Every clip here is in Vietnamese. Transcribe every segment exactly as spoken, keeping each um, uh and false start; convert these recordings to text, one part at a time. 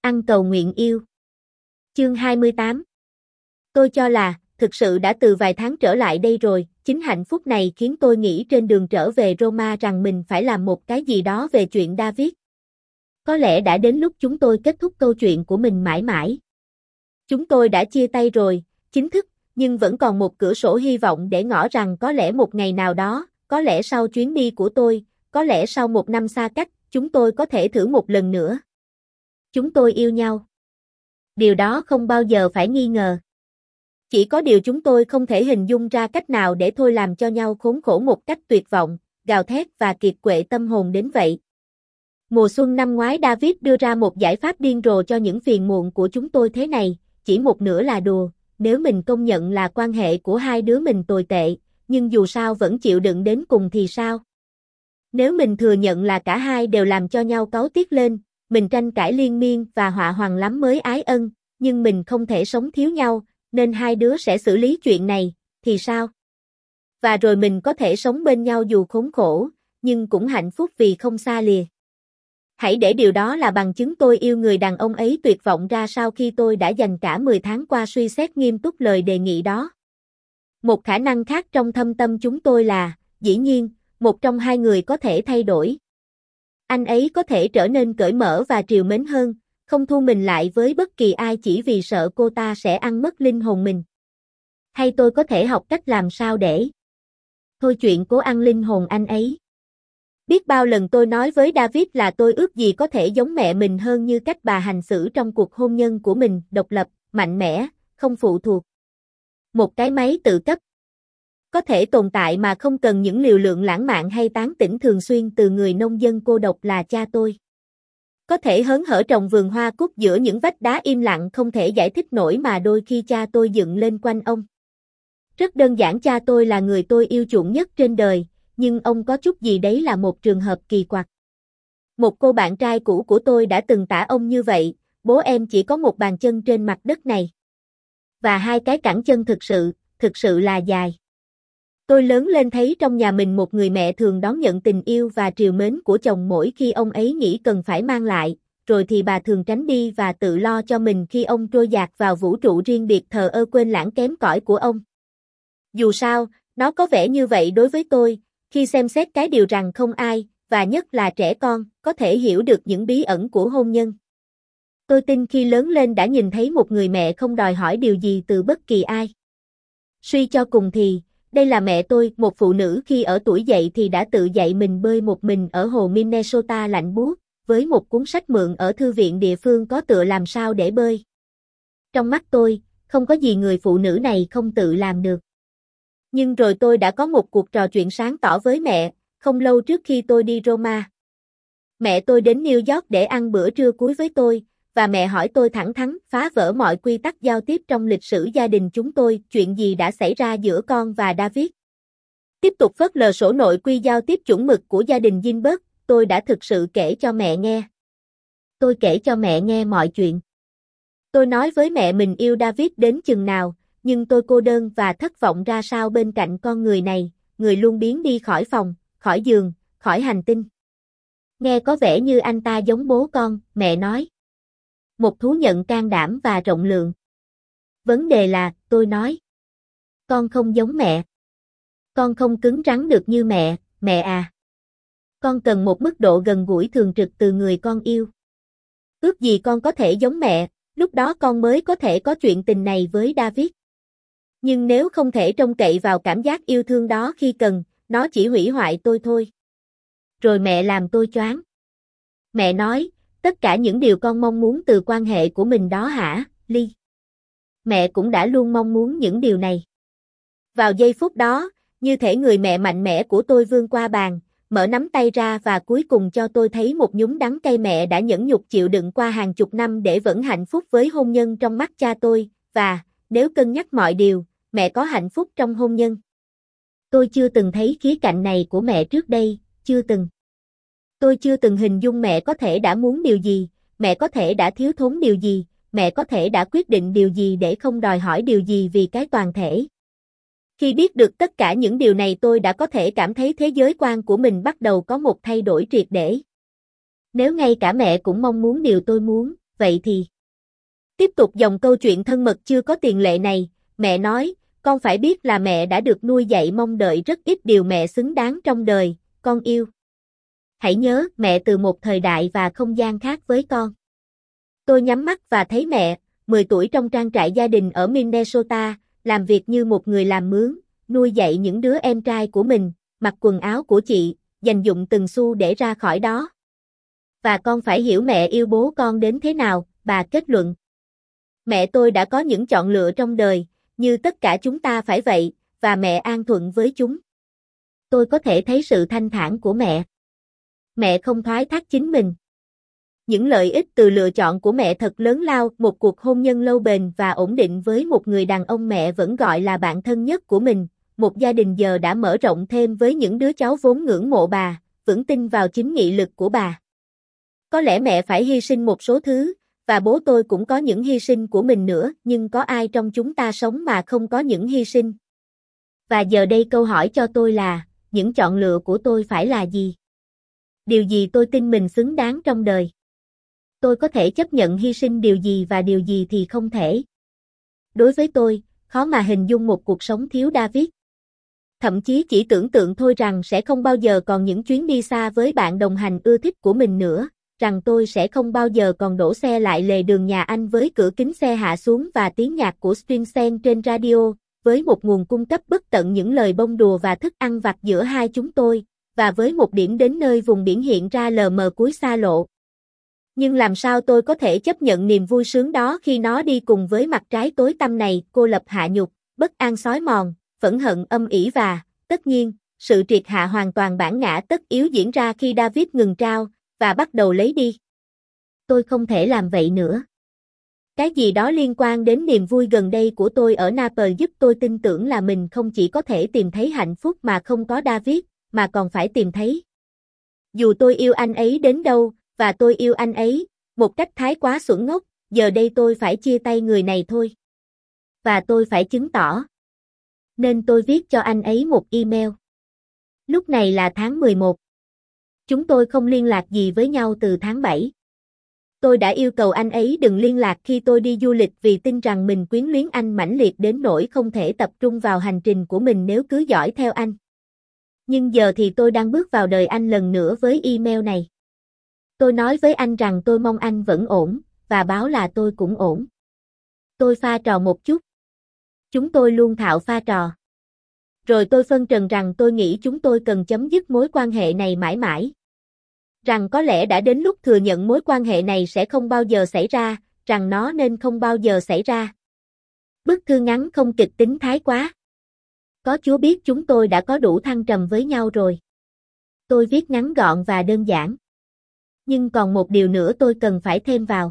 Ăn cầu nguyện yêu. Chương hai mươi tám. Tôi cho là, thực sự đã từ vài tháng trở lại đây rồi, chính hạnh phúc này khiến tôi nghĩ trên đường trở về Roma rằng mình phải làm một cái gì đó về chuyện David. Có lẽ đã đến lúc chúng tôi kết thúc câu chuyện của mình mãi mãi. Chúng tôi đã chia tay rồi, chính thức, nhưng vẫn còn một cửa sổ hy vọng để ngỏ rằng có lẽ một ngày nào đó, có lẽ sau chuyến đi của tôi, có lẽ sau một năm xa cách, chúng tôi có thể thử một lần nữa. Chúng tôi yêu nhau. Điều đó không bao giờ phải nghi ngờ. Chỉ có điều chúng tôi không thể hình dung ra cách nào để thôi làm cho nhau khốn khổ một cách tuyệt vọng, gào thét và kiệt quệ tâm hồn đến vậy. Mùa xuân năm ngoái David đưa ra một giải pháp điên rồ cho những phiền muộn của chúng tôi thế này, chỉ một nửa là đùa, nếu mình công nhận là quan hệ của hai đứa mình tồi tệ, nhưng dù sao vẫn chịu đựng đến cùng thì sao? Nếu mình thừa nhận là cả hai đều làm cho nhau cáu tiết lên, mình tranh cãi liên miên và họa hoằng lắm mới ái ân, nhưng mình không thể sống thiếu nhau, nên hai đứa sẽ xử lý chuyện này, thì sao? Và rồi mình có thể sống bên nhau dù khốn khổ, nhưng cũng hạnh phúc vì không xa lìa. Hãy để điều đó là bằng chứng tôi yêu người đàn ông ấy tuyệt vọng ra sao khi tôi đã dành cả mười tháng qua suy xét nghiêm túc lời đề nghị đó. Một khả năng khác trong thâm tâm chúng tôi là, dĩ nhiên, một trong hai người có thể thay đổi. Anh ấy có thể trở nên cởi mở và trìu mến hơn, không thu mình lại với bất kỳ ai chỉ vì sợ cô ta sẽ ăn mất linh hồn mình. Hay tôi có thể học cách làm sao để thôi chuyện cố ăn linh hồn anh ấy. Biết bao lần tôi nói với David là tôi ước gì có thể giống mẹ mình hơn như cách bà hành xử trong cuộc hôn nhân của mình, độc lập, mạnh mẽ, không phụ thuộc. Một cái máy tự cấp. Có thể tồn tại mà không cần những liều lượng lãng mạn hay tán tỉnh thường xuyên từ người nông dân cô độc là cha tôi. Có thể hớn hở trồng vườn hoa cúc giữa những vách đá im lặng không thể giải thích nổi mà đôi khi cha tôi dựng lên quanh ông. Rất đơn giản, cha tôi là người tôi yêu chuộng nhất trên đời, nhưng ông có chút gì đấy là một trường hợp kỳ quặc. Một cô bạn trai cũ của tôi đã từng tả ông như vậy, bố em chỉ có một bàn chân trên mặt đất này. Và hai cái cẳng chân thực sự, thực sự là dài. Tôi lớn lên thấy trong nhà mình một người mẹ thường đón nhận tình yêu và trìu mến của chồng mỗi khi ông ấy nghĩ cần phải mang lại, rồi thì bà thường tránh đi và tự lo cho mình khi ông trôi dạt vào vũ trụ riêng biệt thờ ơ quên lãng kém cỏi của ông. Dù sao, nó có vẻ như vậy đối với tôi, khi xem xét cái điều rằng không ai, và nhất là trẻ con, có thể hiểu được những bí ẩn của hôn nhân. Tôi tin khi lớn lên đã nhìn thấy một người mẹ không đòi hỏi điều gì từ bất kỳ ai. Suy cho cùng thì, đây là mẹ tôi, một phụ nữ khi ở tuổi dậy thì đã tự dạy mình bơi một mình ở hồ Minnesota lạnh buốt, với một cuốn sách mượn ở thư viện địa phương có tựa làm sao để bơi. Trong mắt tôi, không có gì người phụ nữ này không tự làm được. Nhưng rồi tôi đã có một cuộc trò chuyện sáng tỏ với mẹ, không lâu trước khi tôi đi Roma. Mẹ tôi đến New York để ăn bữa trưa cuối với tôi, và mẹ hỏi tôi thẳng thắn, phá vỡ mọi quy tắc giao tiếp trong lịch sử gia đình chúng tôi, chuyện gì đã xảy ra giữa con và David. Tiếp tục phớt lờ sổ nội quy giao tiếp chuẩn mực của gia đình Gilbert, tôi đã thực sự kể cho mẹ nghe. Tôi kể cho mẹ nghe mọi chuyện. Tôi nói với mẹ mình yêu David đến chừng nào, nhưng tôi cô đơn và thất vọng ra sao bên cạnh con người này, người luôn biến đi khỏi phòng, khỏi giường, khỏi hành tinh. Nghe có vẻ như anh ta giống bố con, mẹ nói. Một thú nhận can đảm và rộng lượng. Vấn đề là, tôi nói. Con không giống mẹ. Con không cứng rắn được như mẹ, mẹ à. Con cần một mức độ gần gũi thường trực từ người con yêu. Ước gì con có thể giống mẹ, lúc đó con mới có thể có chuyện tình này với David. Nhưng nếu không thể trông cậy vào cảm giác yêu thương đó khi cần, nó chỉ hủy hoại tôi thôi. Rồi mẹ làm tôi choáng. Mẹ nói, tất cả những điều con mong muốn từ quan hệ của mình đó hả, Ly? Mẹ cũng đã luôn mong muốn những điều này. Vào giây phút đó, như thể người mẹ mạnh mẽ của tôi vươn qua bàn, mở nắm tay ra và cuối cùng cho tôi thấy một nhúng đắng cay mẹ đã nhẫn nhục chịu đựng qua hàng chục năm để vẫn hạnh phúc với hôn nhân trong mắt cha tôi, và, nếu cân nhắc mọi điều, mẹ có hạnh phúc trong hôn nhân. Tôi chưa từng thấy khía cạnh này của mẹ trước đây, chưa từng. Tôi chưa từng hình dung mẹ có thể đã muốn điều gì, mẹ có thể đã thiếu thốn điều gì, mẹ có thể đã quyết định điều gì để không đòi hỏi điều gì vì cái toàn thể. Khi biết được tất cả những điều này tôi đã có thể cảm thấy thế giới quan của mình bắt đầu có một thay đổi triệt để. Nếu ngay cả mẹ cũng mong muốn điều tôi muốn, vậy thì. Tiếp tục dòng câu chuyện thân mật chưa có tiền lệ này, mẹ nói, con phải biết là mẹ đã được nuôi dạy mong đợi rất ít điều mẹ xứng đáng trong đời, con yêu. Hãy nhớ, mẹ từ một thời đại và không gian khác với con. Tôi nhắm mắt và thấy mẹ, mười tuổi trong trang trại gia đình ở Minnesota, làm việc như một người làm mướn, nuôi dạy những đứa em trai của mình, mặc quần áo của chị, dành dụm từng xu để ra khỏi đó. Và con phải hiểu mẹ yêu bố con đến thế nào, bà kết luận. Mẹ tôi đã có những chọn lựa trong đời, như tất cả chúng ta phải vậy, và mẹ an thuận với chúng. Tôi có thể thấy sự thanh thản của mẹ. Mẹ không thoái thác chính mình. Những lợi ích từ lựa chọn của mẹ thật lớn lao, một cuộc hôn nhân lâu bền và ổn định với một người đàn ông mẹ vẫn gọi là bạn thân nhất của mình, một gia đình giờ đã mở rộng thêm với những đứa cháu vốn ngưỡng mộ bà, vững tin vào chính nghị lực của bà. Có lẽ mẹ phải hy sinh một số thứ, và bố tôi cũng có những hy sinh của mình nữa, nhưng có ai trong chúng ta sống mà không có những hy sinh? Và giờ đây câu hỏi cho tôi là, những chọn lựa của tôi phải là gì? Điều gì tôi tin mình xứng đáng trong đời? Tôi có thể chấp nhận hy sinh điều gì và điều gì thì không thể. Đối với tôi, khó mà hình dung một cuộc sống thiếu David. Thậm chí chỉ tưởng tượng thôi rằng sẽ không bao giờ còn những chuyến đi xa với bạn đồng hành ưa thích của mình nữa, rằng tôi sẽ không bao giờ còn đổ xe lại lề đường nhà anh với cửa kính xe hạ xuống và tiếng nhạc của Springsteen trên radio, với một nguồn cung cấp bất tận những lời bông đùa và thức ăn vặt giữa hai chúng tôi, và với một điểm đến nơi vùng biển hiện ra lờ mờ cuối xa lộ. Nhưng làm sao tôi có thể chấp nhận niềm vui sướng đó khi nó đi cùng với mặt trái tối tăm này, cô lập hạ nhục, bất an xói mòn, phẫn hận âm ỉ và, tất nhiên, sự triệt hạ hoàn toàn bản ngã tất yếu diễn ra khi David ngừng trao, và bắt đầu lấy đi. Tôi không thể làm vậy nữa. Cái gì đó liên quan đến niềm vui gần đây của tôi ở Naples giúp tôi tin tưởng là mình không chỉ có thể tìm thấy hạnh phúc mà không có David, mà còn phải tìm thấy. Dù tôi yêu anh ấy đến đâu, và tôi yêu anh ấy, một cách thái quá xuẩn ngốc, giờ đây tôi phải chia tay người này thôi. Và tôi phải chứng tỏ. Nên tôi viết cho anh ấy một email. Lúc này là tháng mười một. Chúng tôi không liên lạc gì với nhau từ tháng bảy. Tôi đã yêu cầu anh ấy đừng liên lạc khi tôi đi du lịch vì tin rằng mình quyến luyến anh mãnh liệt đến nỗi không thể tập trung vào hành trình của mình nếu cứ dõi theo anh. Nhưng giờ thì tôi đang bước vào đời anh lần nữa với email này. Tôi nói với anh rằng tôi mong anh vẫn ổn, và báo là tôi cũng ổn. Tôi pha trò một chút. Chúng tôi luôn thạo pha trò. Rồi tôi phân trần rằng tôi nghĩ chúng tôi cần chấm dứt mối quan hệ này mãi mãi. Rằng có lẽ đã đến lúc thừa nhận mối quan hệ này sẽ không bao giờ xảy ra, rằng nó nên không bao giờ xảy ra. Bức thư ngắn không kịch tính thái quá. Có Chúa biết chúng tôi đã có đủ thăng trầm với nhau rồi. Tôi viết ngắn gọn và đơn giản. Nhưng còn một điều nữa tôi cần phải thêm vào.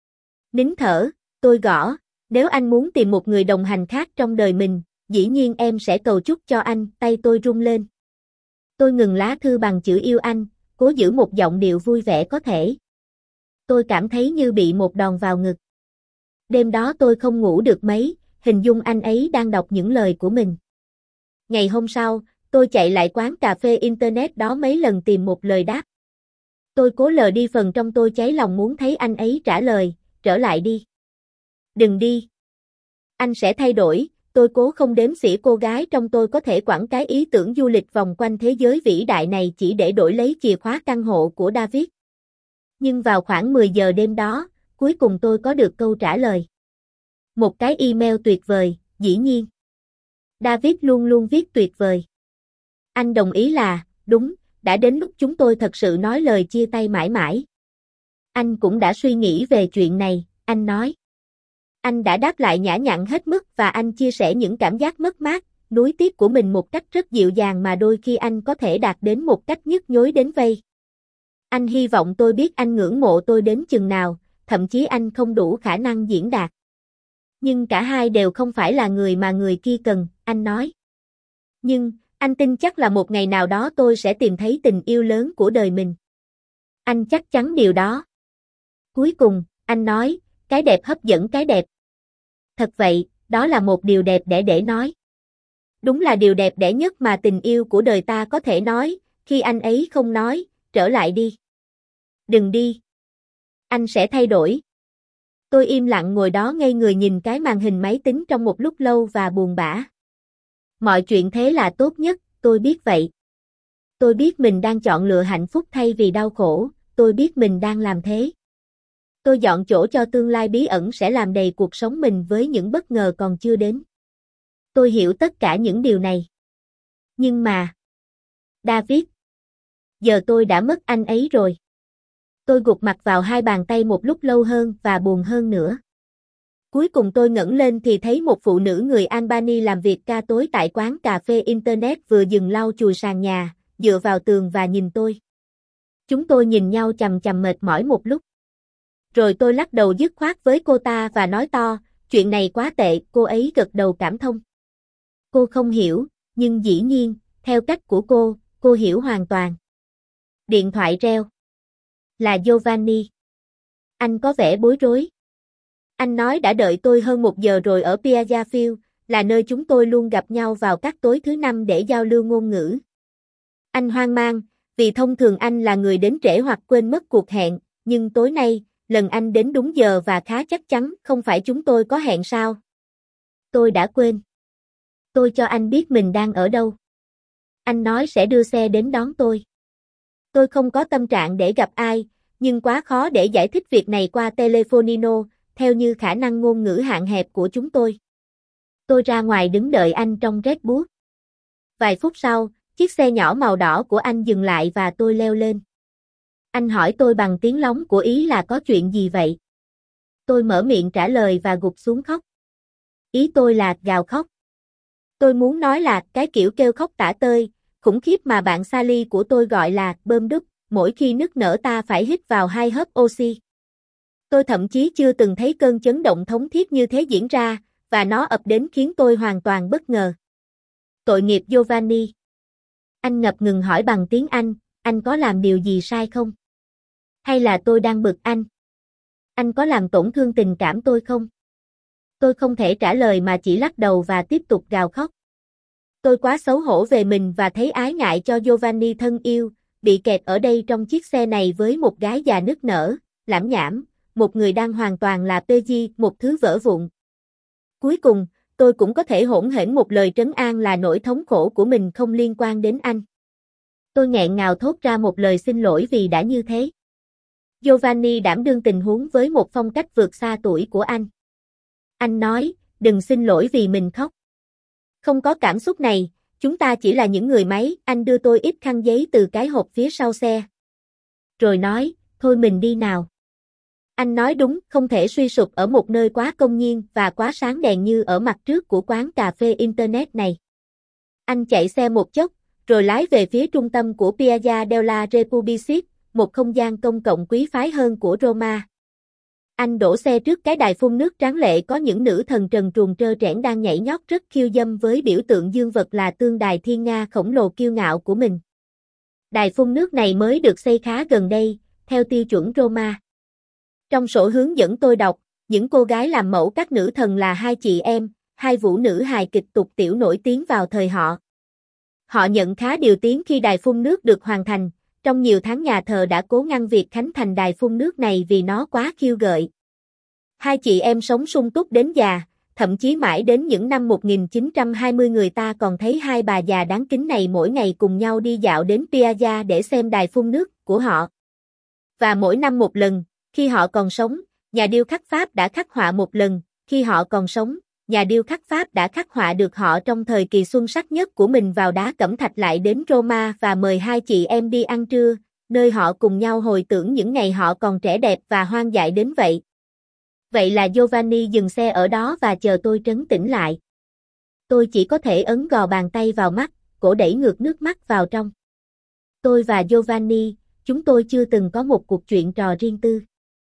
Nín thở, tôi gõ, nếu anh muốn tìm một người đồng hành khác trong đời mình, dĩ nhiên em sẽ cầu chúc cho anh, tay tôi run lên. Tôi ngừng lá thư bằng chữ yêu anh, cố giữ một giọng điệu vui vẻ có thể. Tôi cảm thấy như bị một đòn vào ngực. Đêm đó tôi không ngủ được mấy, hình dung anh ấy đang đọc những lời của mình. Ngày hôm sau, tôi chạy lại quán cà phê Internet đó mấy lần tìm một lời đáp. Tôi cố lờ đi phần trong tôi cháy lòng muốn thấy anh ấy trả lời, trở lại đi. Đừng đi. Anh sẽ thay đổi, tôi cố không đếm xỉa cô gái trong tôi có thể quẳng cái ý tưởng du lịch vòng quanh thế giới vĩ đại này chỉ để đổi lấy chìa khóa căn hộ của David. Nhưng vào khoảng mười giờ đêm đó, cuối cùng tôi có được câu trả lời. Một cái email tuyệt vời, dĩ nhiên. David luôn luôn viết tuyệt vời. Anh đồng ý là, đúng, đã đến lúc chúng tôi thật sự nói lời chia tay mãi mãi. Anh cũng đã suy nghĩ về chuyện này, anh nói. Anh đã đáp lại nhã nhặn hết mức và anh chia sẻ những cảm giác mất mát, nuối tiếc của mình một cách rất dịu dàng mà đôi khi anh có thể đạt đến một cách nhức nhối đến vây. Anh hy vọng tôi biết anh ngưỡng mộ tôi đến chừng nào, thậm chí anh không đủ khả năng diễn đạt. Nhưng cả hai đều không phải là người mà người kia cần, anh nói. Nhưng, anh tin chắc là một ngày nào đó tôi sẽ tìm thấy tình yêu lớn của đời mình. Anh chắc chắn điều đó. Cuối cùng, anh nói, cái đẹp hấp dẫn cái đẹp. Thật vậy, đó là một điều đẹp đẽ để nói. Đúng là điều đẹp đẽ nhất mà tình yêu của đời ta có thể nói, khi anh ấy không nói, trở lại đi. Đừng đi. Anh sẽ thay đổi. Tôi im lặng ngồi đó ngây người nhìn cái màn hình máy tính trong một lúc lâu và buồn bã. Mọi chuyện thế là tốt nhất, tôi biết vậy. Tôi biết mình đang chọn lựa hạnh phúc thay vì đau khổ, tôi biết mình đang làm thế. Tôi dọn chỗ cho tương lai bí ẩn sẽ làm đầy cuộc sống mình với những bất ngờ còn chưa đến. Tôi hiểu tất cả những điều này. Nhưng mà... David. Giờ tôi đã mất anh ấy rồi. Tôi gục mặt vào hai bàn tay một lúc lâu hơn và buồn hơn nữa. Cuối cùng tôi ngẩng lên thì thấy một phụ nữ người Albany làm việc ca tối tại quán cà phê Internet vừa dừng lau chùi sàn nhà, dựa vào tường và nhìn tôi. Chúng tôi nhìn nhau chằm chằm mệt mỏi một lúc. Rồi tôi lắc đầu dứt khoát với cô ta và nói to, chuyện này quá tệ, cô ấy gật đầu cảm thông. Cô không hiểu, nhưng dĩ nhiên, theo cách của cô, cô hiểu hoàn toàn. Điện thoại reo. Là Giovanni. Anh có vẻ bối rối. Anh nói đã đợi tôi hơn một giờ rồi ở Piazza Field, là nơi chúng tôi luôn gặp nhau vào các tối thứ năm để giao lưu ngôn ngữ. Anh hoang mang, vì thông thường anh là người đến trễ hoặc quên mất cuộc hẹn, nhưng tối nay, lần anh đến đúng giờ và khá chắc chắn không phải chúng tôi có hẹn sao. Tôi đã quên. Tôi cho anh biết mình đang ở đâu. Anh nói sẽ đưa xe đến đón tôi. Tôi không có tâm trạng để gặp ai, nhưng quá khó để giải thích việc này qua telefonino, theo như khả năng ngôn ngữ hạn hẹp của chúng tôi. Tôi ra ngoài đứng đợi anh trong Red Bull. Vài phút sau, chiếc xe nhỏ màu đỏ của anh dừng lại và tôi leo lên. Anh hỏi tôi bằng tiếng lóng của Ý là có chuyện gì vậy? Tôi mở miệng trả lời và gục xuống khóc. Ý tôi là gào khóc. Tôi muốn nói là cái kiểu kêu khóc tả tơi, khủng khiếp mà bạn Sally của tôi gọi là bơm đúc, mỗi khi nức nở ta phải hít vào hai hớp oxy. Tôi thậm chí chưa từng thấy cơn chấn động thống thiết như thế diễn ra, và nó ập đến khiến tôi hoàn toàn bất ngờ. Tội nghiệp Giovanni. Anh ngập ngừng hỏi bằng tiếng Anh, anh có làm điều gì sai không? Hay là tôi đang bực anh? Anh có làm tổn thương tình cảm tôi không? Tôi không thể trả lời mà chỉ lắc đầu và tiếp tục gào khóc. Tôi quá xấu hổ về mình và thấy ái ngại cho Giovanni thân yêu, bị kẹt ở đây trong chiếc xe này với một gái già nức nở, lảm nhảm, một người đang hoàn toàn là pê giê, một thứ vỡ vụn. Cuối cùng, tôi cũng có thể hỗn hển một lời trấn an là nỗi thống khổ của mình không liên quan đến anh. Tôi nghẹn ngào thốt ra một lời xin lỗi vì đã như thế. Giovanni đảm đương tình huống với một phong cách vượt xa tuổi của anh. Anh nói, đừng xin lỗi vì mình khóc. Không có cảm xúc này, chúng ta chỉ là những người máy, anh đưa tôi ít khăn giấy từ cái hộp phía sau xe. Rồi nói, thôi mình đi nào. Anh nói đúng, không thể suy sụp ở một nơi quá công nhiên và quá sáng đèn như ở mặt trước của quán cà phê Internet này. Anh chạy xe một chốc, rồi lái về phía trung tâm của Piazza della Repubblica, một không gian công cộng quý phái hơn của Roma. Anh đổ xe trước cái đài phun nước tráng lệ có những nữ thần trần truồng trơ trẽn đang nhảy nhót rất khiêu dâm với biểu tượng dương vật là tương đài thiên nga khổng lồ kiêu ngạo của mình. Đài phun nước này mới được xây khá gần đây, theo tiêu chuẩn Roma. Trong sổ hướng dẫn tôi đọc, những cô gái làm mẫu các nữ thần là hai chị em, hai vũ nữ hài kịch tục tiểu nổi tiếng vào thời họ. Họ nhận khá điều tiếng khi đài phun nước được hoàn thành, trong nhiều tháng nhà thờ đã cố ngăn việc khánh thành đài phun nước này vì nó quá khiêu gợi. Hai chị em sống sung túc đến già, thậm chí mãi đến những năm một nghìn chín trăm hai mươi người ta còn thấy hai bà già đáng kính này mỗi ngày cùng nhau đi dạo đến Piazza để xem đài phun nước của họ. Và mỗi năm một lần, khi họ còn sống, nhà điêu khắc Pháp đã khắc họa một lần, khi họ còn sống, nhà điêu khắc Pháp đã khắc họa được họ trong thời kỳ xuân sắc nhất của mình vào đá cẩm thạch lại đến Roma và mời hai chị em đi ăn trưa, nơi họ cùng nhau hồi tưởng những ngày họ còn trẻ đẹp và hoang dại đến vậy. Vậy là Giovanni dừng xe ở đó và chờ tôi trấn tĩnh lại. Tôi chỉ có thể ấn gò bàn tay vào mắt, cổ đẩy ngược nước mắt vào trong. Tôi và Giovanni, chúng tôi chưa từng có một cuộc chuyện trò riêng tư.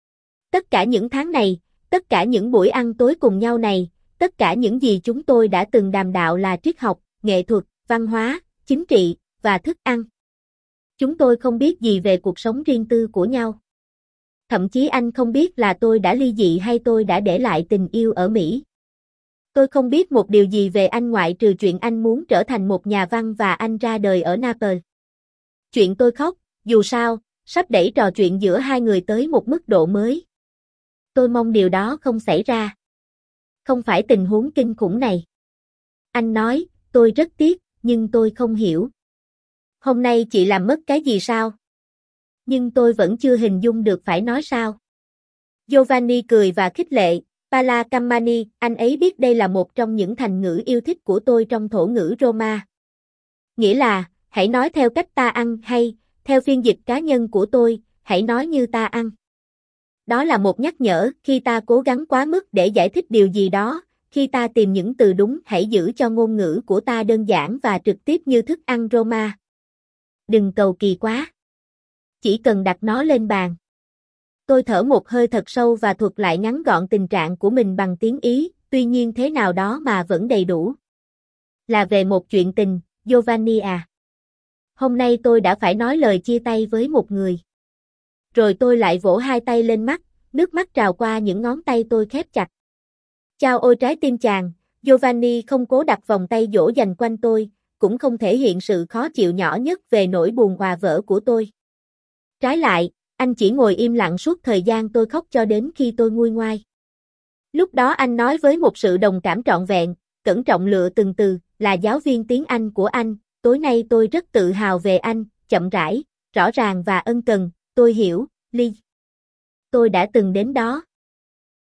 Tất cả những tháng này, tất cả những buổi ăn tối cùng nhau này, tất cả những gì chúng tôi đã từng đàm đạo là triết học, nghệ thuật, văn hóa, chính trị, và thức ăn. Chúng tôi không biết gì về cuộc sống riêng tư của nhau. Thậm chí anh không biết là tôi đã ly dị hay tôi đã để lại tình yêu ở Mỹ. Tôi không biết một điều gì về anh ngoại trừ chuyện anh muốn trở thành một nhà văn và anh ra đời ở Naples. Chuyện tôi khóc, dù sao, sắp đẩy trò chuyện giữa hai người tới một mức độ mới. Tôi mong điều đó không xảy ra. Không phải tình huống kinh khủng này. Anh nói, tôi rất tiếc, nhưng tôi không hiểu. Hôm nay chị làm mất cái gì sao? Nhưng tôi vẫn chưa hình dung được phải nói sao. Giovanni cười và khích lệ, Pala Cammani, anh ấy biết đây là một trong những thành ngữ yêu thích của tôi trong thổ ngữ Roma. Nghĩa là, hãy nói theo cách ta ăn hay, theo phiên dịch cá nhân của tôi, hãy nói như ta ăn. Đó là một nhắc nhở, khi ta cố gắng quá mức để giải thích điều gì đó, khi ta tìm những từ đúng, hãy giữ cho ngôn ngữ của ta đơn giản và trực tiếp như thức ăn Roma. Đừng cầu kỳ quá. Chỉ cần đặt nó lên bàn. Tôi thở một hơi thật sâu và thuật lại ngắn gọn tình trạng của mình bằng tiếng Ý, tuy nhiên thế nào đó mà vẫn đầy đủ. Là về một chuyện tình, Giovanni à. Hôm nay tôi đã phải nói lời chia tay với một người. Rồi tôi lại vỗ hai tay lên mắt, nước mắt trào qua những ngón tay tôi khép chặt. Chao ôi trái tim chàng, Giovanni không cố đặt vòng tay dỗ dành quanh tôi, cũng không thể hiện sự khó chịu nhỏ nhất về nỗi buồn hòa vỡ của tôi. Trái lại, anh chỉ ngồi im lặng suốt thời gian tôi khóc cho đến khi tôi nguôi ngoai. Lúc đó anh nói với một sự đồng cảm trọn vẹn, cẩn trọng lựa từng từ, là giáo viên tiếng Anh của anh, tối nay tôi rất tự hào về anh, chậm rãi, rõ ràng và ân cần, tôi hiểu, Lee. Tôi đã từng đến đó.